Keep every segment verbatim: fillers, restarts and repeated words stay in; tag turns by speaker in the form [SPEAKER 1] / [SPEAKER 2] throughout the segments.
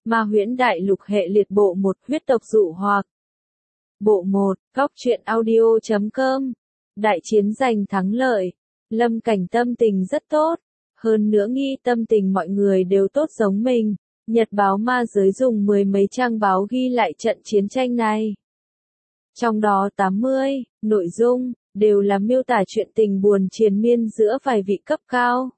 [SPEAKER 1] Ma huyễn đại lục hệ liệt bộ một huyết tộc dụ hoặc. Bộ một, góc truyện audio chấm com. Đại chiến giành thắng lợi. Lâm Cảnh tâm tình rất tốt. Hơn nữa nghi tâm tình mọi người đều tốt giống mình. Nhật báo ma giới dùng mười mấy trang báo ghi lại trận chiến tranh này. Trong đó tám mươi, nội dung, đều là miêu tả chuyện tình buồn triền miên giữa vài vị cấp cao.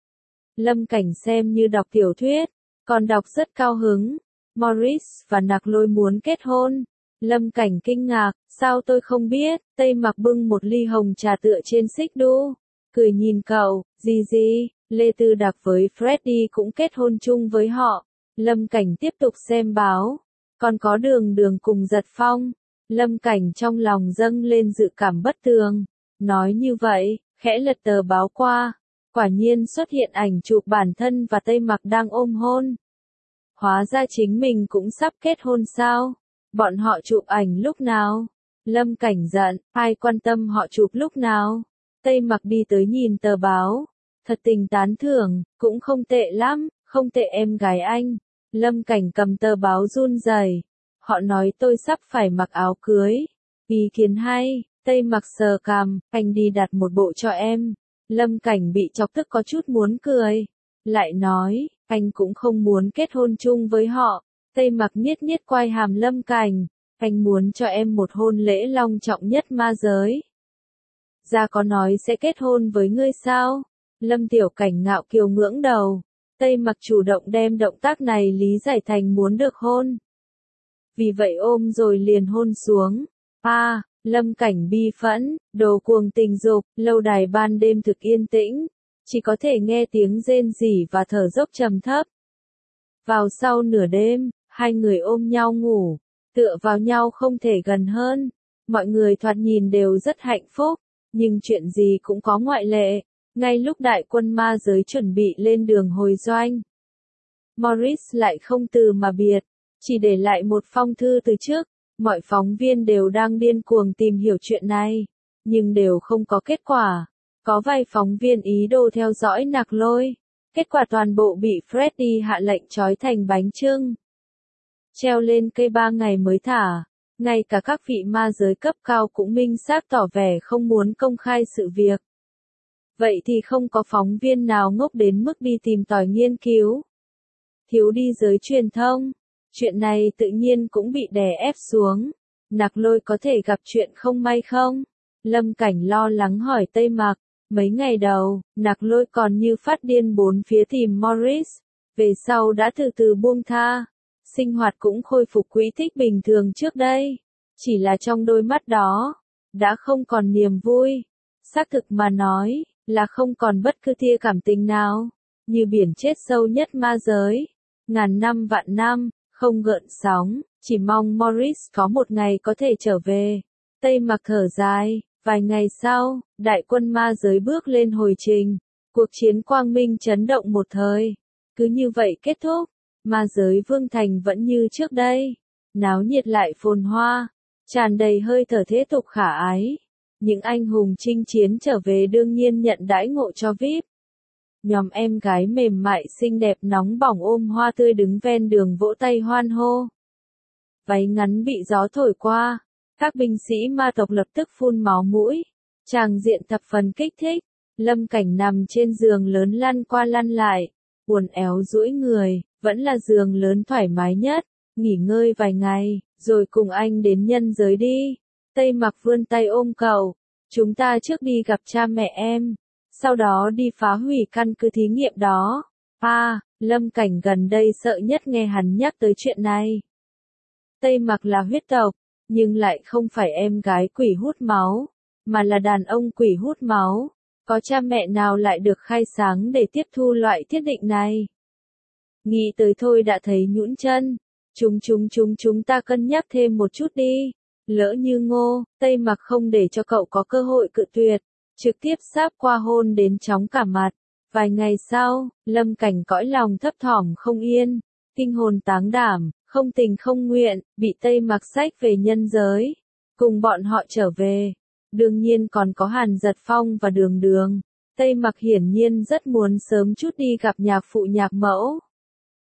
[SPEAKER 1] Lâm Cảnh xem như đọc tiểu thuyết, còn đọc rất cao hứng. Morris và Nặc Lôi muốn kết hôn. Lâm Cảnh kinh ngạc, sao tôi không biết, Tây Mặc bưng một ly hồng trà tựa trên xích đu. Cười nhìn cậu, gì gì, Lê Tư Đặc với Freddy cũng kết hôn chung với họ. Lâm Cảnh tiếp tục xem báo. Còn có Đường Đường cùng Giật Phong. Lâm Cảnh trong lòng dâng lên dự cảm bất tường. Nói như vậy, khẽ lật tờ báo qua. Quả nhiên xuất hiện ảnh chụp bản thân và Tây Mặc đang ôm hôn. Hóa ra chính mình cũng sắp kết hôn sao? Bọn họ chụp ảnh lúc nào? Lâm Cảnh giận, ai quan tâm họ chụp lúc nào? Tây Mặc đi tới nhìn tờ báo. Thật tình tán thưởng, cũng không tệ lắm, không tệ em gái anh. Lâm Cảnh cầm tờ báo run rẩy. Họ nói tôi sắp phải mặc áo cưới. Ý kiến hay, Tây Mặc sờ cằm, anh đi đặt một bộ cho em. Lâm Cảnh bị chọc tức có chút muốn cười. Lại nói, anh cũng không muốn kết hôn chung với họ. Tây Mặc niết niết quai hàm Lâm Cảnh. Anh muốn cho em một hôn lễ long trọng nhất ma giới. Gia có nói sẽ kết hôn với ngươi sao? Lâm Tiểu Cảnh ngạo kiều ngưỡng đầu. Tây Mặc chủ động đem động tác này lý giải thành muốn được hôn. Vì vậy ôm rồi liền hôn xuống. À, Lâm Cảnh bi phẫn, đồ cuồng tình dục, lâu đài ban đêm thực yên tĩnh. Chỉ có thể nghe tiếng rên rỉ và thở dốc trầm thấp. Vào sau nửa đêm, hai người ôm nhau ngủ, tựa vào nhau không thể gần hơn. Mọi người thoạt nhìn đều rất hạnh phúc, nhưng chuyện gì cũng có ngoại lệ. Ngay lúc đại quân ma giới chuẩn bị lên đường hồi doanh, Morris lại không từ mà biệt, chỉ để lại một phong thư từ trước. Mọi phóng viên đều đang điên cuồng tìm hiểu chuyện này, nhưng đều không có kết quả. Có vài phóng viên ý đồ theo dõi Nặc Lôi, kết quả toàn bộ bị Freddy hạ lệnh trói thành bánh chưng. Treo lên cây ba ngày mới thả, ngay cả các vị ma giới cấp cao cũng minh xác tỏ vẻ không muốn công khai sự việc. Vậy thì không có phóng viên nào ngốc đến mức đi tìm tòi nghiên cứu. Thiếu đi giới truyền thông, chuyện này tự nhiên cũng bị đè ép xuống. Nặc Lôi có thể gặp chuyện không may không? Lâm Cảnh lo lắng hỏi Tây Mặc. Mấy ngày đầu, Nặc Lôi còn như phát điên bốn phía tìm Morris, về sau đã từ từ buông tha. Sinh hoạt cũng khôi phục quỹ tích bình thường trước đây. Chỉ là trong đôi mắt đó, đã không còn niềm vui. Xác thực mà nói, là không còn bất cứ tia cảm tình nào. Như biển chết sâu nhất ma giới. Ngàn năm vạn năm, không gợn sóng, chỉ mong Morris có một ngày có thể trở về. Tây Mặc thở dài, vài ngày sau, đại quân ma giới bước lên hồi trình. Cuộc chiến quang minh chấn động một thời. Cứ như vậy kết thúc, ma giới vương thành vẫn như trước đây. Náo nhiệt lại phồn hoa, tràn đầy hơi thở thế tục khả ái. Những anh hùng chinh chiến trở về đương nhiên nhận đãi ngộ cho vi ai pi. Nhóm em gái mềm mại xinh đẹp nóng bỏng ôm hoa tươi đứng ven đường vỗ tay hoan hô. Váy ngắn bị gió thổi qua, các binh sĩ ma tộc lập tức phun máu mũi. Tràng diện thập phần kích thích. Lâm Cảnh nằm trên giường lớn lăn qua lăn lại, uốn éo duỗi người, vẫn là giường lớn thoải mái nhất. Nghỉ ngơi vài ngày, rồi cùng anh đến nhân giới đi. Tây Mặc vươn tay ôm cậu. Chúng ta trước đi gặp cha mẹ em, sau đó đi phá hủy căn cứ thí nghiệm đó. À, Lâm Cảnh gần đây sợ nhất nghe hắn nhắc tới chuyện này. Tây Mặc là huyết tộc, nhưng lại không phải em gái quỷ hút máu, mà là đàn ông quỷ hút máu. Có cha mẹ nào lại được khai sáng để tiếp thu loại thiết định này? Nghĩ tới thôi đã thấy nhũn chân. Chúng chúng chúng chúng ta cân nhắc thêm một chút đi. Lỡ như Ngô, Tây Mặc không để cho cậu có cơ hội cự tuyệt, trực tiếp sáp qua hôn đến chóng cả mặt. Vài ngày sau, Lâm Cảnh cõi lòng thấp thỏm không yên, kinh hồn táng đảm, không tình không nguyện, bị Tây Mặc xách về nhân giới, cùng bọn họ trở về. Đương nhiên còn có Hàn Giật Phong và Đường Đường. Tây Mặc hiển nhiên rất muốn sớm chút đi gặp nhạc phụ nhạc mẫu.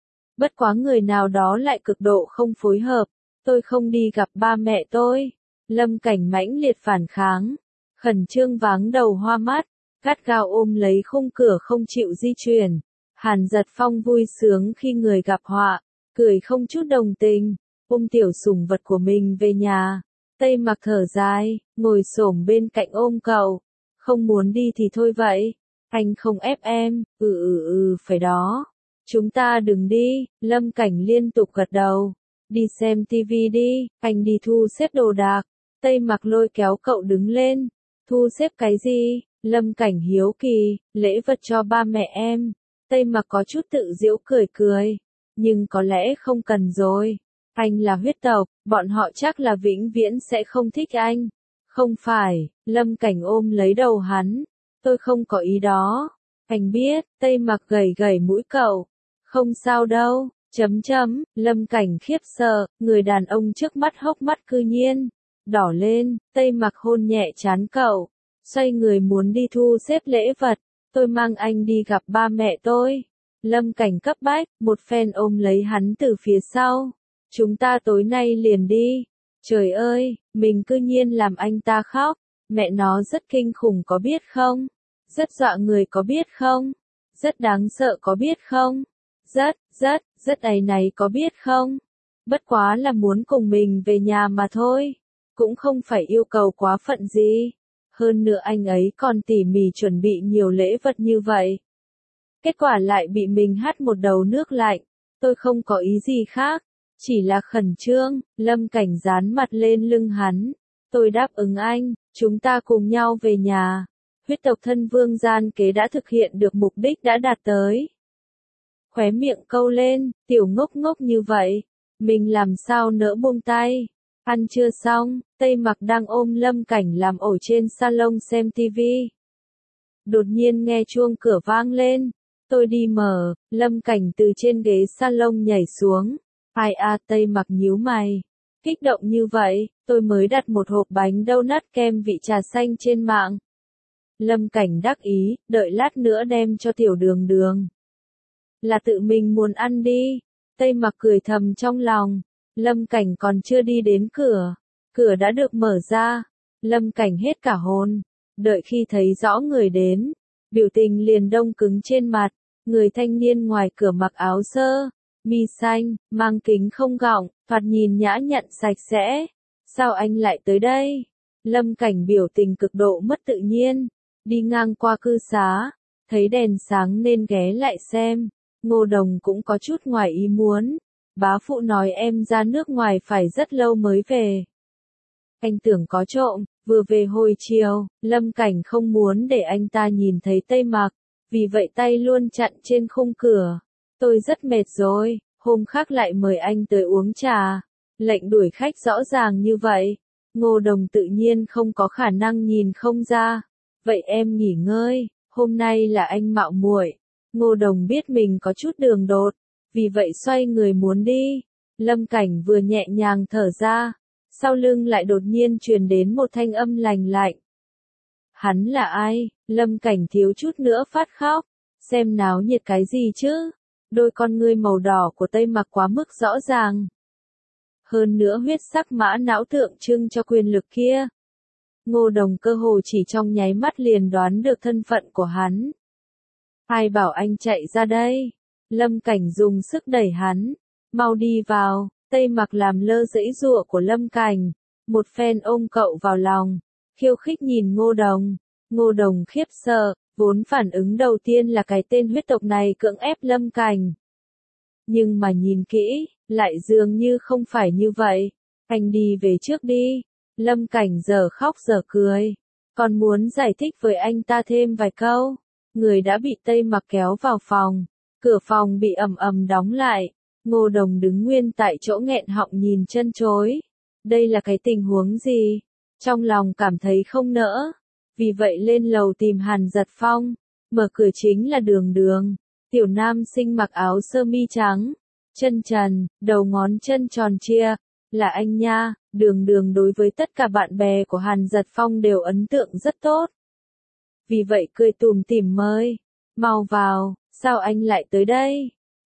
[SPEAKER 1] Bất quá người nào đó lại cực độ không phối hợp, tôi không đi gặp ba mẹ tôi. Lâm Cảnh mãnh liệt phản kháng, khẩn trương váng đầu hoa mắt, gắt gao ôm lấy khung cửa không chịu di chuyển. Hàn Giật Phong vui sướng khi người gặp họa, cười không chút đồng tình, ôm tiểu sủng vật của mình về nhà. Tây Mặc thở dài, ngồi xổm bên cạnh ôm cậu. Không muốn đi thì thôi vậy. Anh không ép em, ừ ừ ừ phải đó. Chúng ta đừng đi, Lâm Cảnh liên tục gật đầu. Đi xem tivi đi, anh đi thu xếp đồ đạc. Tây Mặc lôi kéo cậu đứng lên. Thu xếp cái gì? Lâm Cảnh hiếu kỳ, lễ vật cho ba mẹ em. Tây Mặc có chút tự giễu cười cười. Nhưng có lẽ không cần rồi. Anh là huyết tộc, bọn họ chắc là vĩnh viễn sẽ không thích anh. Không phải, Lâm Cảnh ôm lấy đầu hắn. Tôi không có ý đó. Anh biết, Tây Mặc gầy gầy mũi cậu. Không sao đâu, chấm chấm, Lâm Cảnh khiếp sợ, người đàn ông trước mắt hốc mắt cư nhiên. Đỏ lên, Tây Mặc hôn nhẹ trán cậu. Xoay người muốn đi thu xếp lễ vật. Tôi mang anh đi gặp ba mẹ tôi. Lâm Cảnh cấp bách, một phen ôm lấy hắn từ phía sau. Chúng ta tối nay liền đi. Trời ơi, mình cư nhiên làm anh ta khóc. Mẹ nó rất kinh khủng có biết không? Rất dọa người có biết không? Rất đáng sợ có biết không? Rất, rất, rất áy náy có biết không? Bất quá là muốn cùng mình về nhà mà thôi. Cũng không phải yêu cầu quá phận gì. Hơn nữa anh ấy còn tỉ mỉ chuẩn bị nhiều lễ vật như vậy. Kết quả lại bị mình hắt một đầu nước lạnh. Tôi không có ý gì khác. Chỉ là khẩn trương, Lâm Cảnh dán mặt lên lưng hắn. Tôi đáp ứng anh, chúng ta cùng nhau về nhà. Huyết tộc thân vương gian kế đã thực hiện được mục đích đã đạt tới. Khóe miệng câu lên, tiểu ngốc ngốc như vậy. Mình làm sao nỡ buông tay. Ăn chưa xong, Tây Mặc đang ôm Lâm Cảnh làm ổ trên salon xem tivi. Đột nhiên nghe chuông cửa vang lên. Tôi đi mở, Lâm Cảnh từ trên ghế salon nhảy xuống. Ai à Tây Mặc nhíu mày. Kích động như vậy, tôi mới đặt một hộp bánh donut kem vị trà xanh trên mạng. Lâm Cảnh đắc ý, đợi lát nữa đem cho tiểu đường đường. Là tự mình muốn ăn đi. Tây Mặc cười thầm trong lòng. Lâm Cảnh còn chưa đi đến cửa. Cửa đã được mở ra. Lâm Cảnh hết cả hồn. Đợi khi thấy rõ người đến. Biểu tình liền đông cứng trên mặt. Người thanh niên ngoài cửa mặc áo sơ. Mi xanh, mang kính không gọng, thoạt nhìn nhã nhặn sạch sẽ. Sao anh lại tới đây? Lâm Cảnh biểu tình cực độ mất tự nhiên. Đi ngang qua cư xá. Thấy đèn sáng nên ghé lại xem. Ngô Đồng cũng có chút ngoài ý muốn. Bá phụ nói em ra nước ngoài phải rất lâu mới về. Anh tưởng có trộm, vừa về hồi chiều, Lâm Cảnh không muốn để anh ta nhìn thấy Tây Mặc, vì vậy tay luôn chặn trên khung cửa. Tôi rất mệt rồi, hôm khác lại mời anh tới uống trà. Lệnh đuổi khách rõ ràng như vậy. Ngô Đồng tự nhiên không có khả năng nhìn không ra. Vậy em nghỉ ngơi, hôm nay là anh mạo muội. Ngô Đồng biết mình có chút đường đột, vì vậy xoay người muốn đi. Lâm Cảnh vừa nhẹ nhàng thở ra, sau lưng lại đột nhiên truyền đến một thanh âm lành lạnh. Hắn là ai? Lâm Cảnh thiếu chút nữa phát khóc. Xem náo nhiệt cái gì chứ? Đôi con ngươi màu đỏ của Tây Mặc quá mức rõ ràng. Hơn nữa huyết sắc mã não tượng trưng cho quyền lực kia. Ngô Đồng cơ hồ chỉ trong nháy mắt liền đoán được thân phận của hắn. Ai bảo anh chạy ra đây? Lâm Cảnh dùng sức đẩy hắn. Mau đi vào. Tây Mặc làm lơ giãy giụa của Lâm Cảnh. Một phen ôm cậu vào lòng. Khiêu khích nhìn Ngô Đồng. Ngô Đồng khiếp sợ. Vốn phản ứng đầu tiên là cái tên huyết tộc này cưỡng ép Lâm Cảnh. Nhưng mà nhìn kỹ, lại dường như không phải như vậy. Anh đi về trước đi. Lâm Cảnh giờ khóc giờ cười. Còn muốn giải thích với anh ta thêm vài câu. Người đã bị Tây Mặc kéo vào phòng. Cửa phòng bị ầm ầm đóng lại. Ngô Đồng đứng nguyên tại chỗ nghẹn họng nhìn chân chối. Đây là cái tình huống gì? Trong lòng cảm thấy không nỡ. Vì vậy lên lầu tìm Hàn Giật Phong. Mở cửa chính là Đường Đường. Tiểu nam sinh mặc áo sơ mi trắng. Chân trần, đầu ngón chân tròn chia. Là anh nha. Đường Đường đối với tất cả bạn bè của Hàn Giật Phong đều ấn tượng rất tốt. Vì vậy cười tủm tỉm mời. Mau vào, sao anh lại tới đây?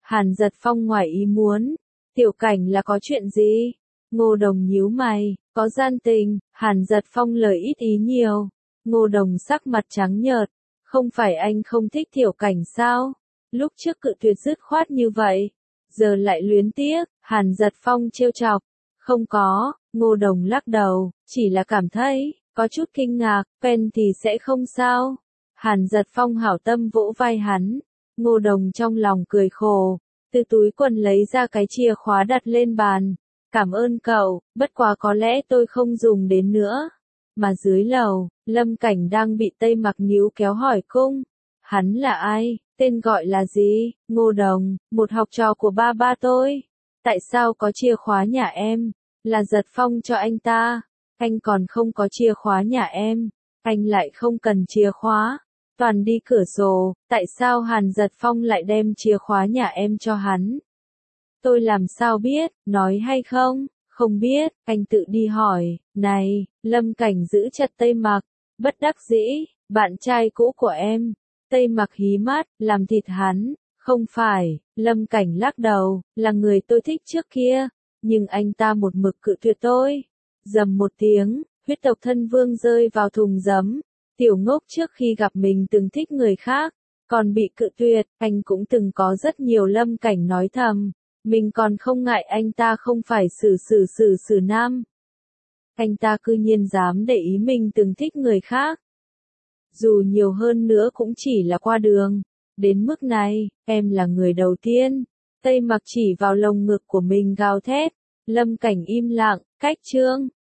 [SPEAKER 1] Hàn Giật Phong ngoài ý muốn. Tiểu Cảnh là có chuyện gì? Ngô Đồng nhíu mày, có gian tình, Hàn Giật Phong lời ít ý nhiều. Ngô Đồng sắc mặt trắng nhợt, không phải anh không thích Tiểu Cảnh sao? Lúc trước cự tuyệt dứt khoát như vậy, giờ lại luyến tiếc, Hàn Giật Phong trêu chọc. Không có, Ngô Đồng lắc đầu, chỉ là cảm thấy, có chút kinh ngạc, quen thì sẽ không sao. Hàn Giật Phong hảo tâm vỗ vai hắn, Ngô Đồng trong lòng cười khổ, từ túi quần lấy ra cái chìa khóa đặt lên bàn. Cảm ơn cậu, bất quá có lẽ tôi không dùng đến nữa. Mà dưới lầu, Lâm Cảnh đang bị Tây Mặc níu kéo hỏi cung. Hắn là ai, tên gọi là gì? Ngô Đồng, một học trò của ba ba tôi. Tại sao có chìa khóa nhà em? Là Giật Phong cho anh ta. Anh còn không có chìa khóa nhà em. Anh lại không cần chìa khóa. Toàn đi cửa sổ, tại sao Hàn Giật Phong lại đem chìa khóa nhà em cho hắn? Tôi làm sao biết, nói hay không? Không biết, anh tự đi hỏi. Này, Lâm Cảnh giữ chặt Tây Mặc, bất đắc dĩ, bạn trai cũ của em. Tây Mặc hí mắt, làm thịt hắn. Không phải, Lâm Cảnh lắc đầu, là người tôi thích trước kia, nhưng anh ta một mực cự tuyệt tôi. Dầm một tiếng, huyết tộc thân vương rơi vào thùng giấm. Tiểu Ngốc trước khi gặp mình từng thích người khác, còn bị cự tuyệt, anh cũng từng có rất nhiều. Lâm Cảnh nói thầm, mình còn không ngại anh ta không phải xử xử xử xử nam. Anh ta cư nhiên dám để ý mình từng thích người khác. Dù nhiều hơn nữa cũng chỉ là qua đường. Đến mức này, em là người đầu tiên. Tây Mặc chỉ vào lồng ngực của mình gào thét. Lâm Cảnh im lặng, cách chương.